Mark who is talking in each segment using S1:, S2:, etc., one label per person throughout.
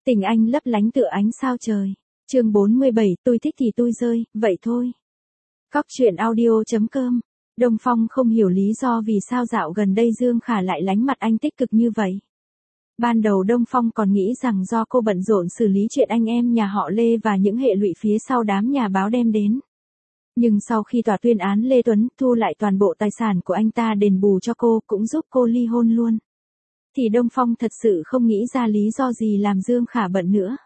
S1: Tình anh lấp lánh tựa ánh sao trời. Chương 47, tôi thích thì tôi rơi, vậy thôi. Cóc truyện audio.com. Đông Phong không hiểu lý do vì sao dạo gần đây Dương Khả lại lánh mặt anh tích cực như vậy. Ban đầu Đông Phong còn nghĩ rằng do cô bận rộn xử lý chuyện anh em nhà họ Lê và những hệ lụy phía sau đám nhà báo đem đến. Nhưng sau khi tòa tuyên án Lê Tuấn thu lại toàn bộ tài sản của anh ta đền bù cho cô, cũng giúp cô ly hôn luôn, thì Đông Phong thật sự không nghĩ ra lý do gì làm Dương Khả bận nữa.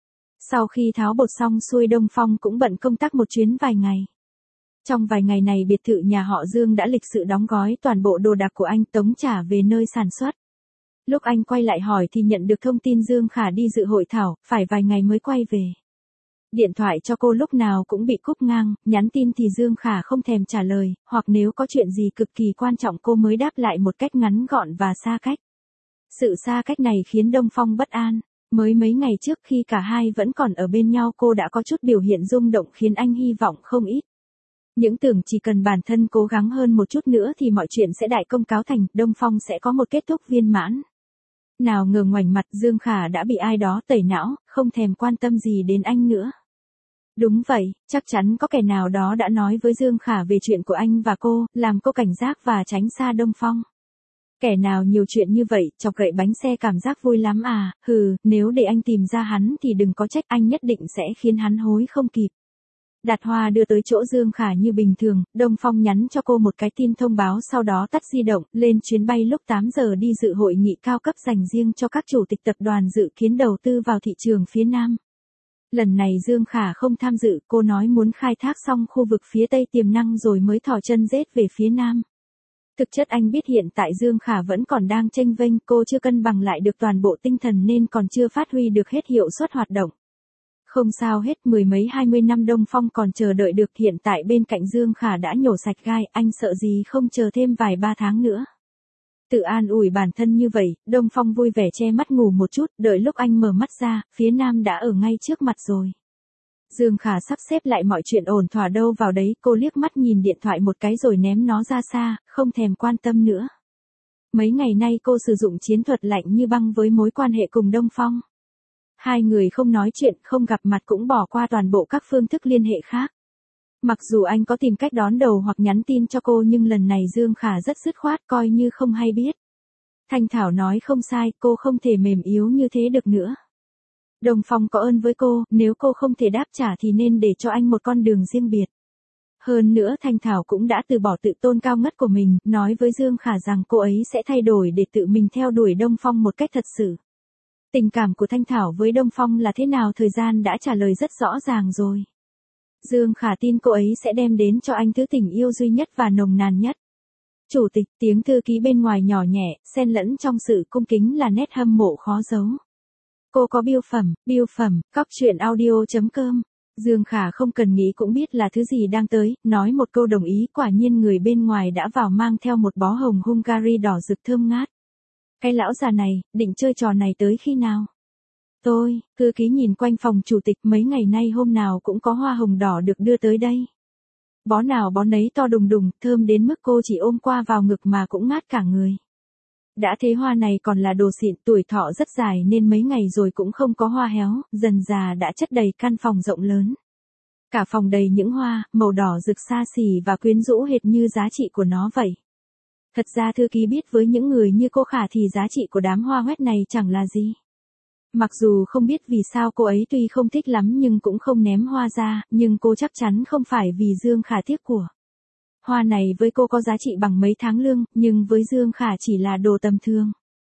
S1: Sau khi tháo bột xong xuôi, Đông Phong cũng bận công tác một chuyến vài ngày. Trong vài ngày này biệt thự nhà họ Dương đã lịch sự đóng gói toàn bộ đồ đạc của anh tống trả về nơi sản xuất. Lúc anh quay lại hỏi thì nhận được thông tin Dương Khả đi dự hội thảo, phải vài ngày mới quay về. Điện thoại cho cô lúc nào cũng bị cúp ngang, nhắn tin thì Dương Khả không thèm trả lời, hoặc nếu có chuyện gì cực kỳ quan trọng cô mới đáp lại một cách ngắn gọn và xa cách. Sự xa cách này khiến Đông Phong bất an. Mới mấy ngày trước khi cả hai vẫn còn ở bên nhau cô đã có chút biểu hiện rung động khiến anh hy vọng không ít. Những tưởng chỉ cần bản thân cố gắng hơn một chút nữa thì mọi chuyện sẽ đại công cáo thành, Đông Phong sẽ có một kết thúc viên mãn. Nào ngờ ngoảnh mặt Dương Khả đã bị ai đó tẩy não, không thèm quan tâm gì đến anh nữa. Đúng vậy, chắc chắn có kẻ nào đó đã nói với Dương Khả về chuyện của anh và cô, làm cô cảnh giác và tránh xa Đông Phong. Kẻ nào nhiều chuyện như vậy, chọc gậy bánh xe cảm giác vui lắm à, nếu để anh tìm ra hắn thì đừng có trách, anh nhất định sẽ khiến hắn hối không kịp. Đặt hoa đưa tới chỗ Dương Khả như bình thường, Đông Phong nhắn cho cô một cái tin thông báo sau đó tắt di động, lên chuyến bay lúc 8 giờ đi dự hội nghị cao cấp dành riêng cho các chủ tịch tập đoàn dự kiến đầu tư vào thị trường phía Nam. Lần này Dương Khả không tham dự, cô nói muốn khai thác xong khu vực phía Tây tiềm năng rồi mới thò chân rết về phía Nam. Thực chất anh biết hiện tại Dương Khả vẫn còn đang chênh vênh, cô chưa cân bằng lại được toàn bộ tinh thần nên còn chưa phát huy được hết hiệu suất hoạt động. Không sao hết, mười mấy 20 năm Đông Phong còn chờ đợi được, hiện tại bên cạnh Dương Khả đã nhổ sạch gai, anh sợ gì không chờ thêm vài ba tháng nữa. Tự an ủi bản thân như vậy, Đông Phong vui vẻ che mắt ngủ một chút, đợi lúc anh mở mắt ra, phía Nam đã ở ngay trước mặt rồi. Dương Khả sắp xếp lại mọi chuyện ổn thỏa đâu vào đấy, cô liếc mắt nhìn điện thoại một cái rồi ném nó ra xa, không thèm quan tâm nữa. Mấy ngày nay cô sử dụng chiến thuật lạnh như băng với mối quan hệ cùng Đông Phong. Hai người không nói chuyện, không gặp mặt cũng bỏ qua toàn bộ các phương thức liên hệ khác. Mặc dù anh có tìm cách đón đầu hoặc nhắn tin cho cô nhưng lần này Dương Khả rất dứt khoát, coi như không hay biết. Thanh Thảo nói không sai, cô không thể mềm yếu như thế được nữa. Đông Phong có ơn với cô, nếu cô không thể đáp trả thì nên để cho anh một con đường riêng biệt. Hơn nữa Thanh Thảo cũng đã từ bỏ tự tôn cao ngất của mình, nói với Dương Khả rằng cô ấy sẽ thay đổi để tự mình theo đuổi Đông Phong một cách thật sự. Tình cảm của Thanh Thảo với Đông Phong là thế nào thời gian đã trả lời rất rõ ràng rồi. Dương Khả tin cô ấy sẽ đem đến cho anh thứ tình yêu duy nhất và nồng nàn nhất. Chủ tịch, tiếng thư ký bên ngoài nhỏ nhẹ, xen lẫn trong sự cung kính là nét hâm mộ khó giấu. Cô có biêu phẩm, cóc truyện audio.com. Dương Khả không cần nghĩ cũng biết là thứ gì đang tới, nói một câu đồng ý, quả nhiên người bên ngoài đã vào mang theo một bó hồng Hungary đỏ rực thơm ngát. Cái lão già này, định chơi trò này tới khi nào? Thư ký nhìn quanh phòng chủ tịch, mấy ngày nay hôm nào cũng có hoa hồng đỏ được đưa tới đây. Bó nào bó nấy to đùng đùng, thơm đến mức cô chỉ ôm qua vào ngực mà cũng ngát cả người. Đã thế hoa này còn là đồ xịn, tuổi thọ rất dài nên mấy ngày rồi cũng không có hoa héo, dần già đã chất đầy căn phòng rộng lớn. Cả phòng đầy những hoa, màu đỏ rực xa xỉ và quyến rũ hệt như giá trị của nó vậy. Thật ra thư ký biết với những người như cô Khả thì giá trị của đám hoa hoét này chẳng là gì. Mặc dù không biết vì sao cô ấy tuy không thích lắm nhưng cũng không ném hoa ra, nhưng cô chắc chắn không phải vì Dương Khả tiếc của. Hoa này với cô có giá trị bằng mấy tháng lương, nhưng với Dương Khả chỉ là đồ tầm thường.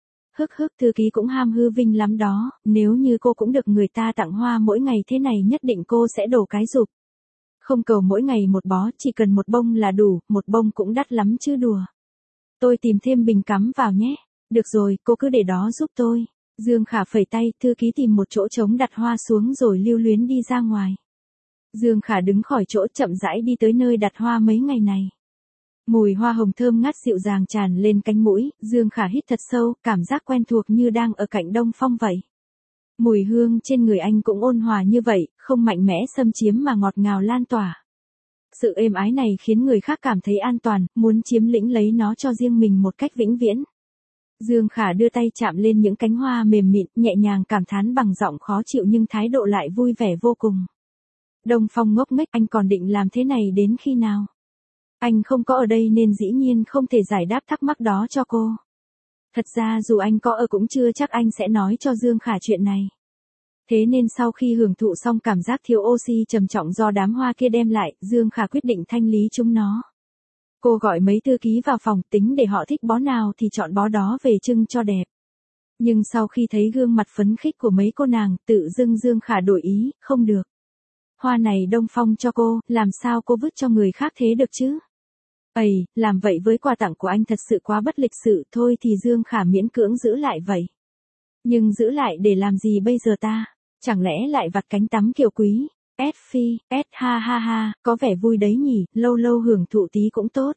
S1: Thư ký cũng ham hư vinh lắm đó, nếu như cô cũng được người ta tặng hoa mỗi ngày thế này nhất định cô sẽ đổ cái rụp. Không cầu mỗi ngày một bó, chỉ cần một bông là đủ, một bông cũng đắt lắm chứ đùa. Tôi tìm thêm bình cắm vào nhé. Được rồi, cô cứ để đó giúp tôi. Dương Khả phẩy tay, thư ký tìm một chỗ trống đặt hoa xuống rồi lưu luyến đi ra ngoài. Dương Khả đứng khỏi chỗ chậm rãi đi tới nơi đặt hoa mấy ngày này. Mùi hoa hồng thơm ngát dịu dàng tràn lên cánh mũi, Dương Khả hít thật sâu, cảm giác quen thuộc như đang ở cạnh Đông Phong vậy. Mùi hương trên người anh cũng ôn hòa như vậy, không mạnh mẽ xâm chiếm mà ngọt ngào lan tỏa. Sự êm ái này khiến người khác cảm thấy an toàn, muốn chiếm lĩnh lấy nó cho riêng mình một cách vĩnh viễn. Dương Khả đưa tay chạm lên những cánh hoa mềm mịn, nhẹ nhàng cảm thán bằng giọng khó chịu nhưng thái độ lại vui vẻ vô cùng. Đông Phong ngốc nghếch, anh còn định làm thế này đến khi nào? Anh không có ở đây nên dĩ nhiên không thể giải đáp thắc mắc đó cho cô. Thật ra dù anh có ở cũng chưa chắc anh sẽ nói cho Dương Khả chuyện này. Thế nên sau khi hưởng thụ xong cảm giác thiếu oxy trầm trọng do đám hoa kia đem lại, Dương Khả quyết định thanh lý chúng nó. Cô gọi mấy thư ký vào phòng, tính để họ thích bó nào thì chọn bó đó về trưng cho đẹp. Nhưng sau khi thấy gương mặt phấn khích của mấy cô nàng, tự dưng Dương Khả đổi ý, không được. Hoa này Đông Phong cho cô, làm sao cô vứt cho người khác thế được chứ? Ây, làm vậy với quà tặng của anh thật sự quá bất lịch sự, thôi thì Dương Khả miễn cưỡng giữ lại vậy. Nhưng giữ lại để làm gì bây giờ ta? Chẳng lẽ lại vặt cánh tắm kiều quý? Phi, ha ha ha, có vẻ vui đấy nhỉ, lâu lâu hưởng thụ tí cũng tốt.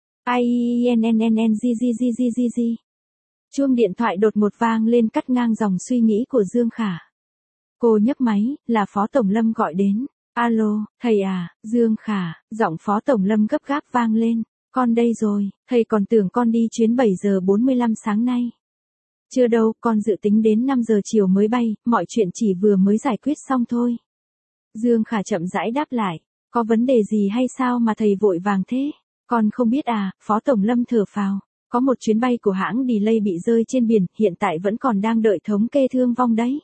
S1: INNNNGGGGG. Chuông điện thoại đột một vang lên cắt ngang dòng suy nghĩ của Dương Khả. Cô nhấc máy, là Phó Tổng Lâm gọi đến. Alo, thầy à, Dương Khả, giọng Phó Tổng Lâm gấp gáp vang lên. Con đây rồi, thầy còn tưởng con đi chuyến 7 giờ 45 sáng nay. Chưa đâu, con dự tính đến 5 giờ chiều mới bay, mọi chuyện chỉ vừa mới giải quyết xong thôi. Dương Khả chậm rãi đáp lại, có vấn đề gì hay sao mà thầy vội vàng thế? Con không biết à, Phó Tổng Lâm thở phào. Có một chuyến bay của hãng delay bị rơi trên biển, hiện tại vẫn còn đang đợi thống kê thương vong đấy.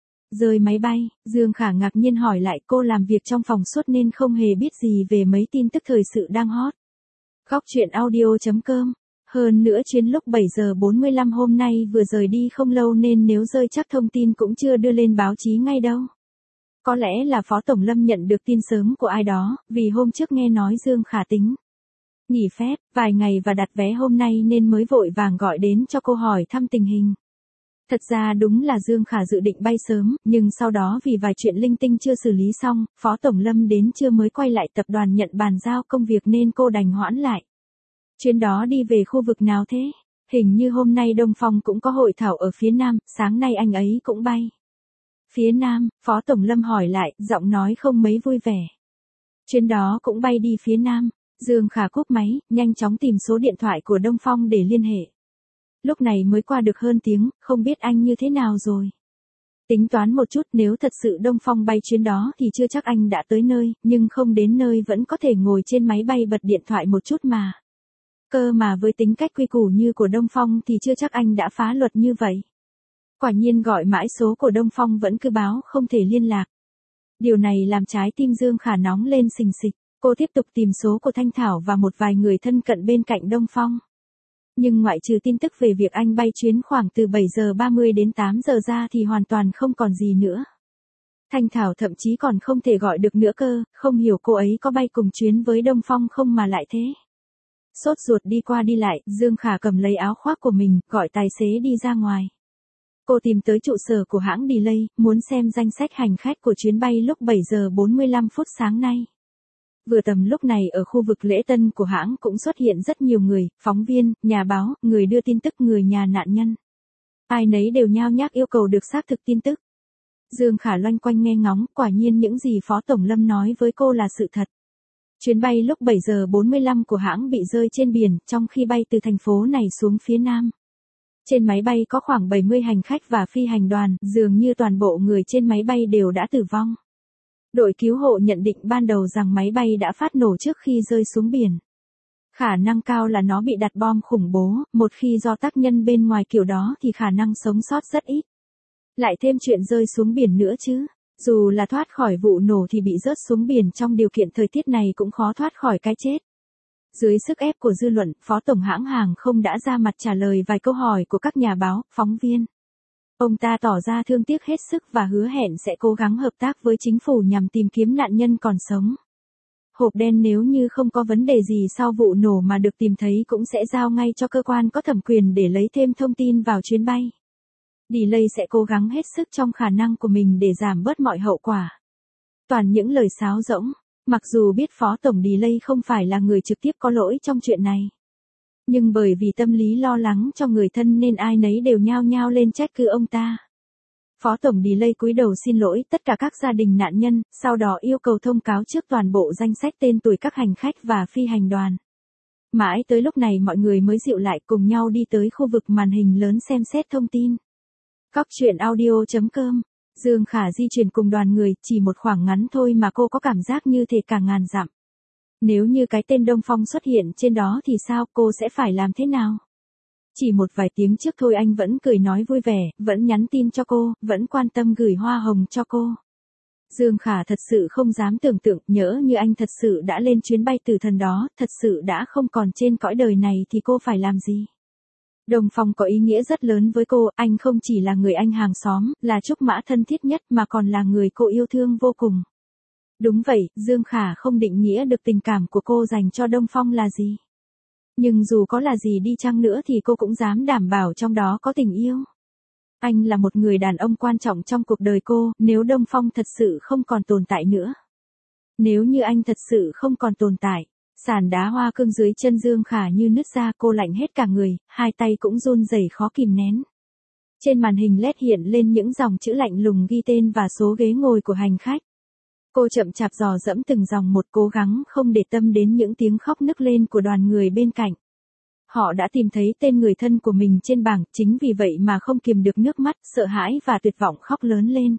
S1: Rơi máy bay, Dương Khả ngạc nhiên hỏi lại, cô làm việc trong phòng suốt nên không hề biết gì về mấy tin tức thời sự đang hot. Góc chuyện audio.com. Hơn nữa chuyến lúc 7 giờ 45 hôm nay vừa rời đi không lâu nên nếu rơi chắc thông tin cũng chưa đưa lên báo chí ngay đâu. Có lẽ là Phó Tổng Lâm nhận được tin sớm của ai đó, vì hôm trước nghe nói Dương Khả tính nghỉ phép vài ngày và đặt vé hôm nay nên mới vội vàng gọi đến cho cô hỏi thăm tình hình. Thật ra đúng là Dương Khả dự định bay sớm, nhưng sau đó vì vài chuyện linh tinh chưa xử lý xong, Phó Tổng Lâm đến trưa mới quay lại tập đoàn nhận bàn giao công việc nên cô đành hoãn lại. Chuyến đó đi về khu vực nào thế? Hình như hôm nay Đông Phong cũng có hội thảo ở phía Nam, sáng nay anh ấy cũng bay. Phía Nam, Phó Tổng Lâm hỏi lại, giọng nói không mấy vui vẻ. Chuyến đó cũng bay đi phía Nam. Dương Khả cúp máy, nhanh chóng tìm số điện thoại của Đông Phong để liên hệ. Lúc này mới qua được hơn tiếng, không biết anh như thế nào rồi. Tính toán một chút, nếu thật sự Đông Phong bay chuyến đó thì chưa chắc anh đã tới nơi, nhưng không đến nơi vẫn có thể ngồi trên máy bay bật điện thoại một chút mà. Cơ mà với tính cách quy củ như của Đông Phong thì chưa chắc anh đã phá luật như vậy. Quả nhiên gọi mãi số của Đông Phong vẫn cứ báo không thể liên lạc. Điều này làm trái tim Dương Khả nóng lên xình xịch. Cô tiếp tục tìm số của Thanh Thảo và một vài người thân cận bên cạnh Đông Phong. Nhưng ngoại trừ tin tức về việc anh bay chuyến khoảng từ 7 giờ 30 đến 8 giờ ra thì hoàn toàn không còn gì nữa. Thanh Thảo thậm chí còn không thể gọi được nữa cơ, không hiểu cô ấy có bay cùng chuyến với Đông Phong không mà lại thế. Sốt ruột đi qua đi lại, Dương Khả cầm lấy áo khoác của mình, gọi tài xế đi ra ngoài. Cô tìm tới trụ sở của hãng delay, muốn xem danh sách hành khách của chuyến bay lúc 7 giờ 45 phút sáng nay. Vừa tầm lúc này ở khu vực lễ tân của hãng cũng xuất hiện rất nhiều người, phóng viên, nhà báo, người đưa tin tức, người nhà nạn nhân. Ai nấy đều nhao nhác yêu cầu được xác thực tin tức. Dương Khả loanh quanh nghe ngóng, quả nhiên những gì Phó Tổng Lâm nói với cô là sự thật. Chuyến bay lúc 7 giờ 45 của hãng bị rơi trên biển, trong khi bay từ thành phố này xuống phía Nam. Trên máy bay có khoảng 70 hành khách và phi hành đoàn, dường như toàn bộ người trên máy bay đều đã tử vong. Đội cứu hộ nhận định ban đầu rằng máy bay đã phát nổ trước khi rơi xuống biển. Khả năng cao là nó bị đặt bom khủng bố, một khi do tác nhân bên ngoài kiểu đó thì khả năng sống sót rất ít. Lại thêm chuyện rơi xuống biển nữa chứ. Dù là thoát khỏi vụ nổ thì bị rớt xuống biển trong điều kiện thời tiết này cũng khó thoát khỏi cái chết. Dưới sức ép của dư luận, Phó Tổng hãng hàng không đã ra mặt trả lời vài câu hỏi của các nhà báo, phóng viên. Ông ta tỏ ra thương tiếc hết sức và hứa hẹn sẽ cố gắng hợp tác với chính phủ nhằm tìm kiếm nạn nhân còn sống. Hộp đen nếu như không có vấn đề gì sau vụ nổ mà được tìm thấy cũng sẽ giao ngay cho cơ quan có thẩm quyền để lấy thêm thông tin vào chuyến bay. Delay sẽ cố gắng hết sức trong khả năng của mình để giảm bớt mọi hậu quả. Toàn những lời sáo rỗng, mặc dù biết Phó Tổng Delay không phải là người trực tiếp có lỗi trong chuyện này. Nhưng bởi vì tâm lý lo lắng cho người thân nên ai nấy đều nhao nhao lên trách cứ ông ta. Phó Tổng Delay cúi đầu xin lỗi tất cả các gia đình nạn nhân, sau đó yêu cầu thông cáo trước toàn bộ danh sách tên tuổi các hành khách và phi hành đoàn. Mãi tới lúc này mọi người mới dịu lại cùng nhau đi tới khu vực màn hình lớn xem xét thông tin. Cóc truyện audio.com. Dương Khả di chuyển cùng đoàn người, chỉ một khoảng ngắn thôi mà cô có cảm giác như thể cả ngàn dặm. Nếu như cái tên Đông Phong xuất hiện trên đó thì sao, cô sẽ phải làm thế nào? Chỉ một vài tiếng trước thôi anh vẫn cười nói vui vẻ, vẫn nhắn tin cho cô, vẫn quan tâm gửi hoa hồng cho cô. Dương Khả thật sự không dám tưởng tượng, nhỡ như anh thật sự đã lên chuyến bay tử thần đó, thật sự đã không còn trên cõi đời này thì cô phải làm gì? Đông Phong có ý nghĩa rất lớn với cô, anh không chỉ là người anh hàng xóm, là trúc mã thân thiết nhất mà còn là người cô yêu thương vô cùng. Đúng vậy, Dương Khả không định nghĩa được tình cảm của cô dành cho Đông Phong là gì. Nhưng dù có là gì đi chăng nữa thì cô cũng dám đảm bảo trong đó có tình yêu. Anh là một người đàn ông quan trọng trong cuộc đời cô, nếu Đông Phong thật sự không còn tồn tại nữa. Nếu như anh thật sự không còn tồn tại, sàn đá hoa cương dưới chân Dương Khả như nứt ra, cô lạnh hết cả người, hai tay cũng run rẩy khó kìm nén. Trên màn hình LED hiện lên những dòng chữ lạnh lùng ghi tên và số ghế ngồi của hành khách. Cô chậm chạp dò dẫm từng dòng một, cố gắng không để tâm đến những tiếng khóc nức lên của đoàn người bên cạnh. Họ đã tìm thấy tên người thân của mình trên bảng, chính vì vậy mà không kiềm được nước mắt, sợ hãi và tuyệt vọng khóc lớn lên.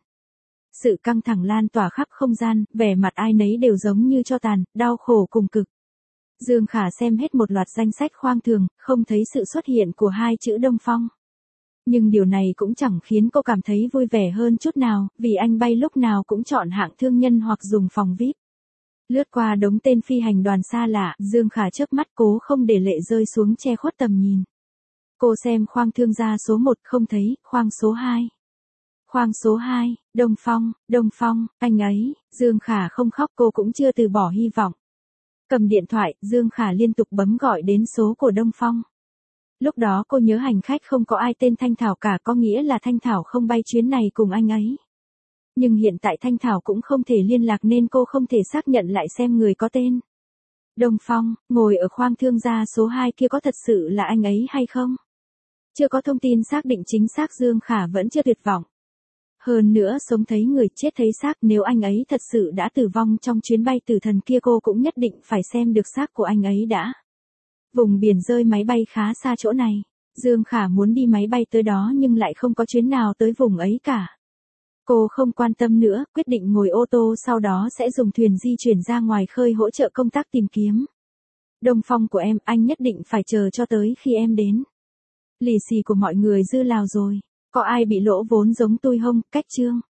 S1: Sự căng thẳng lan tỏa khắp không gian, vẻ mặt ai nấy đều giống như tro tàn, đau khổ cùng cực. Dương Khả xem hết một loạt danh sách khoang thường, không thấy sự xuất hiện của hai chữ Đông Phong. Nhưng điều này cũng chẳng khiến cô cảm thấy vui vẻ hơn chút nào, vì anh bay lúc nào cũng chọn hạng thương nhân hoặc dùng phòng VIP. Lướt qua đống tên phi hành đoàn xa lạ, Dương Khả chớp mắt cố không để lệ rơi xuống che khuất tầm nhìn. Cô xem khoang thương gia số 1 không thấy, khoang số 2. Khoang số 2, Đông Phong, anh ấy, Dương Khả không khóc, cô cũng chưa từ bỏ hy vọng. Cầm điện thoại, Dương Khả liên tục bấm gọi đến số của Đông Phong. Lúc đó cô nhớ hành khách không có ai tên Thanh Thảo cả, có nghĩa là Thanh Thảo không bay chuyến này cùng anh ấy. Nhưng hiện tại Thanh Thảo cũng không thể liên lạc nên cô không thể xác nhận lại xem người có tên Đông Phong, ngồi ở khoang thương gia số 2 kia có thật sự là anh ấy hay không? Chưa có thông tin xác định chính xác, Dương Khả vẫn chưa tuyệt vọng. Hơn nữa sống thấy người chết thấy xác, nếu anh ấy thật sự đã tử vong trong chuyến bay tử thần kia cô cũng nhất định phải xem được xác của anh ấy đã. Vùng biển rơi máy bay khá xa chỗ này. Dương Khả muốn đi máy bay tới đó nhưng lại không có chuyến nào tới vùng ấy cả. Cô không quan tâm nữa, quyết định ngồi ô tô sau đó sẽ dùng thuyền di chuyển ra ngoài khơi hỗ trợ công tác tìm kiếm. Đông Phong của em, anh nhất định phải chờ cho tới khi em đến. Lì xì của mọi người dư lào rồi. Có ai bị lỗ vốn giống tôi không, cách chương.